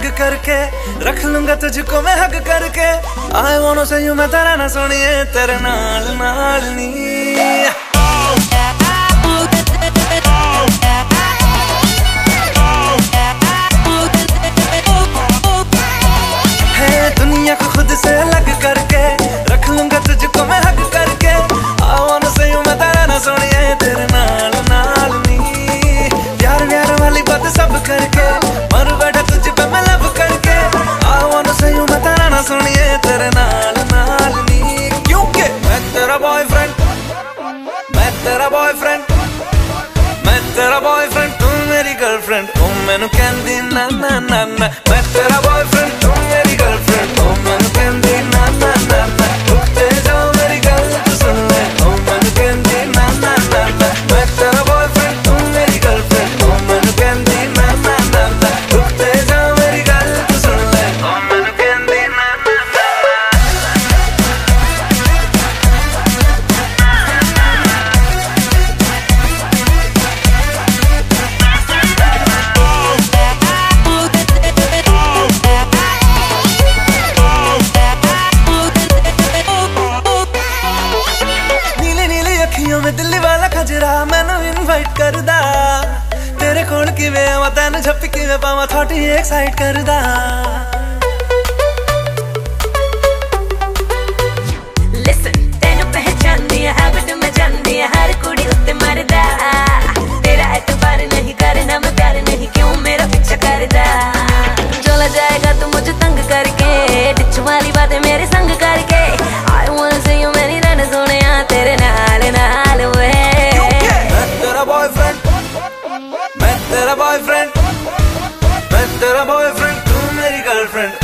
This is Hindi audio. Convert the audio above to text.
हग करके रख लूंगा तुझको मैं हग करके। आई वांट से यू मैं तेरा ना सोनिए तेरे नाल नाल नी। दुनिया को खुद से अलग करके रख लूंगा तुझको मैं हग करके। आई वांट से यू मैं तेरा ना सोनिए तेरे नाल नाल नी। प्यार व्यार वाली बात सब करके मर बैठा तुझ पे मैं लब करके। आई वांट से यू मैं तेरा ना सोनिए तेरे नाल नाल नी। क्योंकि मैं तेरा बॉयफ्रेंड, मैं तेरा बॉयफ्रेंड, मैं तेरा बॉयफ्रेंड तू मेरी गर्लफ्रेंड। तू मैनू कहंदी ना ना ना ना। मैं तेरा बॉयफ्रेंड तू मेरी गर्लफ्रेंड। तू मैनू कहंदी ना ना ना ना। रुकते जाओ मेरी गल तू सुन ले। तू मैनू कहंदी ना ना ना ना। मैं तेरा बॉयफ्रेंड तू मेरी गर्लफ्रेंड। तू मैनू कहंदी ना ना ना ना। रुकते जाओ मेरी गल तू सुन ले। तू मैनू कहंदी ना ना ना। में दिल्ली वाला खजरा मैनू इनवाइट करदा। तेरे कोल किवें आवां तैनू झप्पी किवें पावां थोड़ी एक्साइट करदा। लिसन तैनू पहचानदी है हैबिट में जानदी है हर कुड़ी उत्ते मरदा। तेरा एतबार नहीं करना मैं प्यार नहीं क्यों मेरा पीछा करदा। चला जाएगा तू मुझे तंग करके डिच वाली बातें मेरे संग करके। आई वांट से यू मेरी रन सोनिया तेरे नाल नाल। मैं तेरा बॉयफ्रेंड, मैं तेरा बॉयफ्रेंड तू मेरी गर्लफ्रेंड।